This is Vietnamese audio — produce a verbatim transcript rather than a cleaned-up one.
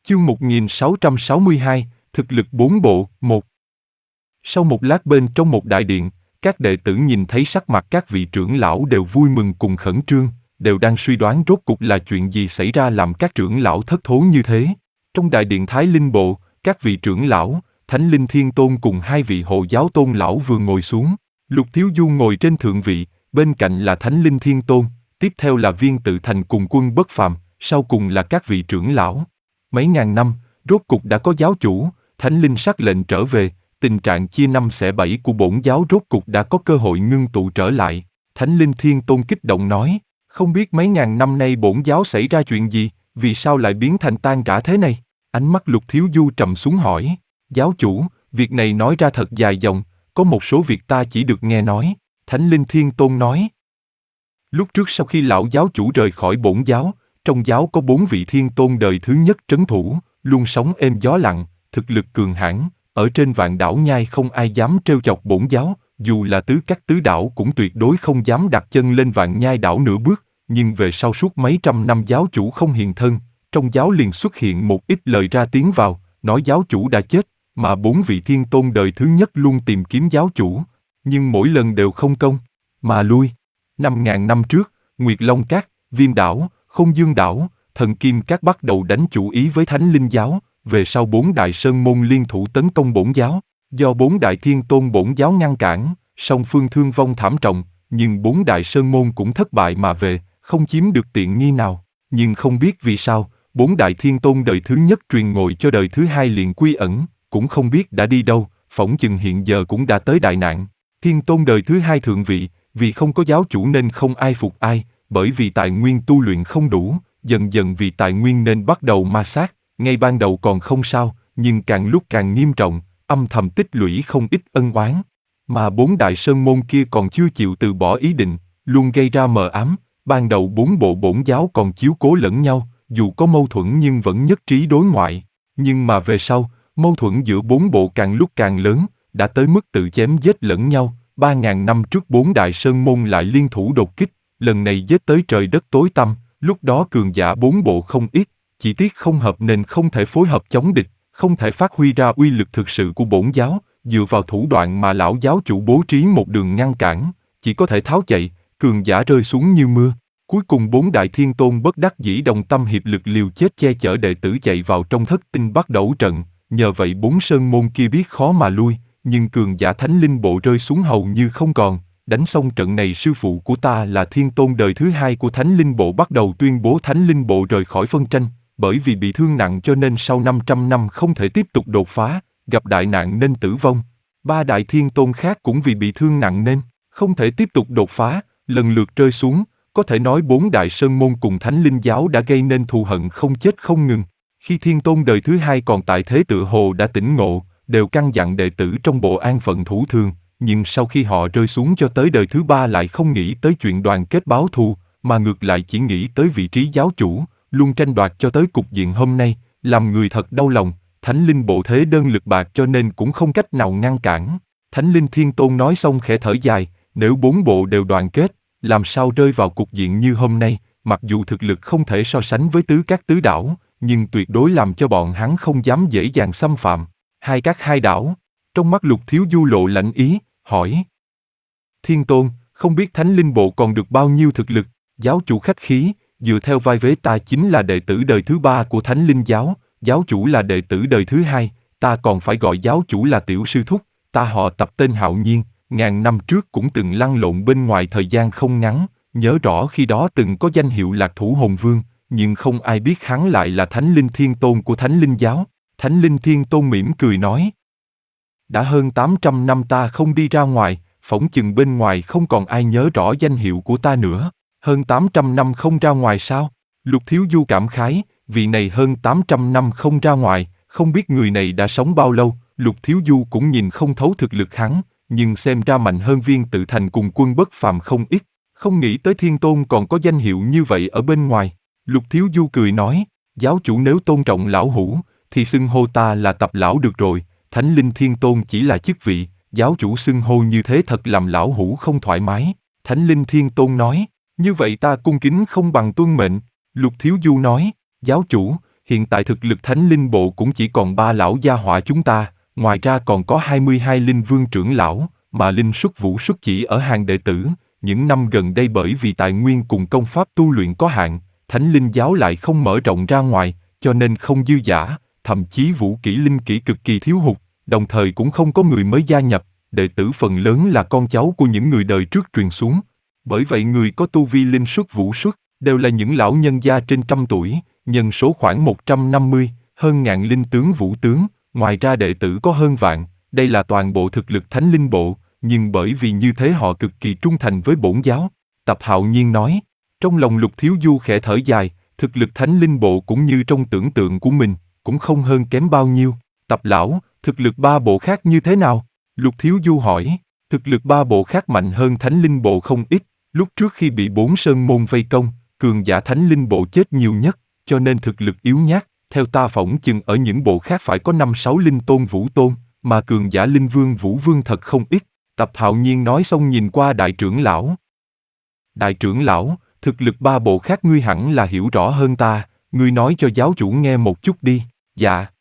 Chương một nghìn sáu trăm sáu mươi hai, thực lực bốn bộ, một. Sau một lát bên trong một đại điện, các đệ tử nhìn thấy sắc mặt các vị trưởng lão đều vui mừng cùng khẩn trương, đều đang suy đoán rốt cục là chuyện gì xảy ra làm các trưởng lão thất thốn như thế. Trong đại điện Thái Linh Bộ, các vị trưởng lão, Thánh Linh Thiên Tôn cùng hai vị hộ giáo tôn lão vừa ngồi xuống. Lục Thiếu Du ngồi trên thượng vị, bên cạnh là Thánh Linh Thiên Tôn, tiếp theo là Viên Tự Thành cùng Quân Bất Phàm, sau cùng là các vị trưởng lão. Mấy ngàn năm, rốt cục đã có giáo chủ, Thánh Linh sắc lệnh trở về, tình trạng chia năm xẻ bảy của bổn giáo rốt cục đã có cơ hội ngưng tụ trở lại. Thánh Linh Thiên Tôn kích động nói, không biết mấy ngàn năm nay bổn giáo xảy ra chuyện gì, vì sao lại biến thành tan rã thế này? Ánh mắt Lục Thiếu Du trầm xuống hỏi, giáo chủ, việc này nói ra thật dài dòng, có một số việc ta chỉ được nghe nói. Thánh Linh Thiên Tôn nói, lúc trước sau khi lão giáo chủ rời khỏi bổn giáo, trong giáo có bốn vị thiên tôn đời thứ nhất trấn thủ, luôn sống êm gió lặng, thực lực cường hãn, ở trên vạn đảo nhai không ai dám trêu chọc bổn giáo, dù là tứ các tứ đảo cũng tuyệt đối không dám đặt chân lên vạn nhai đảo nửa bước, nhưng về sau suốt mấy trăm năm giáo chủ không hiện thân, trong giáo liền xuất hiện một ít lời ra tiếng vào, nói giáo chủ đã chết, mà bốn vị thiên tôn đời thứ nhất luôn tìm kiếm giáo chủ, nhưng mỗi lần đều không công mà lui. Năm ngàn năm trước, Nguyệt Long Các, Viêm Đảo, Không Dương Đảo, Thần Kim Các bắt đầu đánh chủ ý với Thánh Linh giáo, về sau bốn đại sơn môn liên thủ tấn công bổn giáo, do bốn đại thiên tôn bổn giáo ngăn cản, song phương thương vong thảm trọng, nhưng bốn đại sơn môn cũng thất bại mà về, không chiếm được tiện nghi nào. Nhưng không biết vì sao, bốn đại thiên tôn đời thứ nhất truyền ngồi cho đời thứ hai liền quy ẩn, cũng không biết đã đi đâu, phỏng chừng hiện giờ cũng đã tới đại nạn. Thiên tôn đời thứ hai thượng vị, vì không có giáo chủ nên không ai phục ai, bởi vì tài nguyên tu luyện không đủ, dần dần vì tài nguyên nên bắt đầu ma sát, ngay ban đầu còn không sao, nhưng càng lúc càng nghiêm trọng, âm thầm tích lũy không ít ân oán. Mà bốn đại sơn môn kia còn chưa chịu từ bỏ ý định, luôn gây ra mờ ám, ban đầu bốn bộ bổn giáo còn chiếu cố lẫn nhau, dù có mâu thuẫn nhưng vẫn nhất trí đối ngoại. Nhưng mà về sau, mâu thuẫn giữa bốn bộ càng lúc càng lớn, đã tới mức tự chém giết lẫn nhau. Ba ngàn năm trước bốn đại sơn môn lại liên thủ đột kích, lần này giết tới trời đất tối tăm, lúc đó cường giả bốn bộ không ít, chỉ tiếc không hợp nên không thể phối hợp chống địch, không thể phát huy ra uy lực thực sự của bổn giáo, dựa vào thủ đoạn mà lão giáo chủ bố trí một đường ngăn cản, chỉ có thể tháo chạy, cường giả rơi xuống như mưa. Cuối cùng bốn đại thiên tôn bất đắc dĩ đồng tâm hiệp lực liều chết che chở đệ tử chạy vào trong thất tinh bắt đấu trận, nhờ vậy bốn sơn môn kia biết khó mà lui, nhưng cường giả Thánh Linh bộ rơi xuống hầu như không còn. Đánh xong trận này sư phụ của ta là thiên tôn đời thứ hai của Thánh Linh bộ bắt đầu tuyên bố Thánh Linh bộ rời khỏi phân tranh, bởi vì bị thương nặng cho nên sau năm trăm năm không thể tiếp tục đột phá, gặp đại nạn nên tử vong. Ba đại thiên tôn khác cũng vì bị thương nặng nên không thể tiếp tục đột phá, lần lượt rơi xuống, có thể nói bốn đại sơn môn cùng Thánh Linh giáo đã gây nên thù hận không chết không ngừng. Khi thiên tôn đời thứ hai còn tại thế tựa hồ đã tỉnh ngộ, đều căn dặn đệ tử trong bộ an phận thủ thường, nhưng sau khi họ rơi xuống cho tới đời thứ ba lại không nghĩ tới chuyện đoàn kết báo thù, mà ngược lại chỉ nghĩ tới vị trí giáo chủ, luôn tranh đoạt cho tới cục diện hôm nay, làm người thật đau lòng. Thánh Linh bộ thế đơn lực bạc cho nên cũng không cách nào ngăn cản. Thánh Linh Thiên Tôn nói xong khẽ thở dài, nếu bốn bộ đều đoàn kết, làm sao rơi vào cục diện như hôm nay, mặc dù thực lực không thể so sánh với tứ các tứ đảo, nhưng tuyệt đối làm cho bọn hắn không dám dễ dàng xâm phạm. Hai các hai đảo, trong mắt Lục Thiếu Du lộ lạnh ý, hỏi. Thiên Tôn, không biết Thánh Linh bộ còn được bao nhiêu thực lực? Giáo chủ khách khí, dựa theo vai vế ta chính là đệ tử đời thứ ba của Thánh Linh giáo, giáo chủ là đệ tử đời thứ hai, ta còn phải gọi giáo chủ là tiểu sư thúc, ta họ Tập tên Hạo Nhiên, ngàn năm trước cũng từng lăn lộn bên ngoài thời gian không ngắn, nhớ rõ khi đó từng có danh hiệu Lạc Thủ Hồn Vương, nhưng không ai biết hắn lại là Thánh Linh Thiên Tôn của Thánh Linh giáo. Thánh Linh Thiên Tôn mỉm cười nói. Đã hơn tám trăm năm ta không đi ra ngoài, phỏng chừng bên ngoài không còn ai nhớ rõ danh hiệu của ta nữa. Hơn tám trăm năm không ra ngoài sao? Lục Thiếu Du cảm khái, vị này hơn tám trăm năm không ra ngoài, không biết người này đã sống bao lâu. Lục Thiếu Du cũng nhìn không thấu thực lực hắn, nhưng xem ra mạnh hơn Viên Tự Thành cùng Quân Bất Phàm không ít. Không nghĩ tới Thiên Tôn còn có danh hiệu như vậy ở bên ngoài. Lục Thiếu Du cười nói, giáo chủ nếu tôn trọng lão hủ, thì xưng hô ta là Tập lão được rồi. Thánh Linh Thiên Tôn chỉ là chức vị, giáo chủ xưng hô như thế thật làm lão hủ không thoải mái. Thánh Linh Thiên Tôn nói, như vậy ta cung kính không bằng tuân mệnh. Lục Thiếu Du nói, giáo chủ, Hiện tại thực lực thánh linh bộ cũng chỉ còn ba lão gia họa chúng ta, ngoài ra còn có hai mươi hai linh vương trưởng lão, mà linh xuất vũ xuất chỉ ở hàng đệ tử. Những năm gần đây bởi vì tài nguyên cùng công pháp tu luyện có hạn, thánh linh giáo lại không mở rộng ra ngoài, cho nên không dư dả, thậm chí vũ kỹ linh kỹ cực kỳ thiếu hụt, đồng thời cũng không có người mới gia nhập, đệ tử phần lớn là con cháu của những người đời trước truyền xuống. Bởi vậy người có tu vi linh xuất vũ xuất, đều là những lão nhân gia trên trăm tuổi, nhân số khoảng một trăm năm mươi, hơn ngàn linh tướng vũ tướng, ngoài ra đệ tử có hơn vạn, đây là toàn bộ thực lực thánh linh bộ, nhưng bởi vì như thế họ cực kỳ trung thành với bổn giáo. Tập Hạo Nhiên nói, trong lòng Lục Thiếu Du khẽ thở dài, thực lực thánh linh bộ cũng như trong tưởng tượng của mình, cũng không hơn kém bao nhiêu. Tập lão, thực lực ba bộ khác như thế nào? Lục Thiếu Du hỏi, thực lực ba bộ khác mạnh hơn thánh linh bộ không ít, lúc trước khi bị bốn sơn môn vây công, cường giả thánh linh bộ chết nhiều nhất, cho nên thực lực yếu nhát, theo ta phỏng chừng ở những bộ khác phải có năm sáu linh tôn vũ tôn, mà cường giả linh vương vũ vương thật không ít. Tập Hạo Nhiên nói xong nhìn qua đại trưởng lão. Đại trưởng lão, thực lực ba bộ khác ngươi hẳn là hiểu rõ hơn ta, ngươi nói cho giáo chủ nghe một chút đi. Dạ,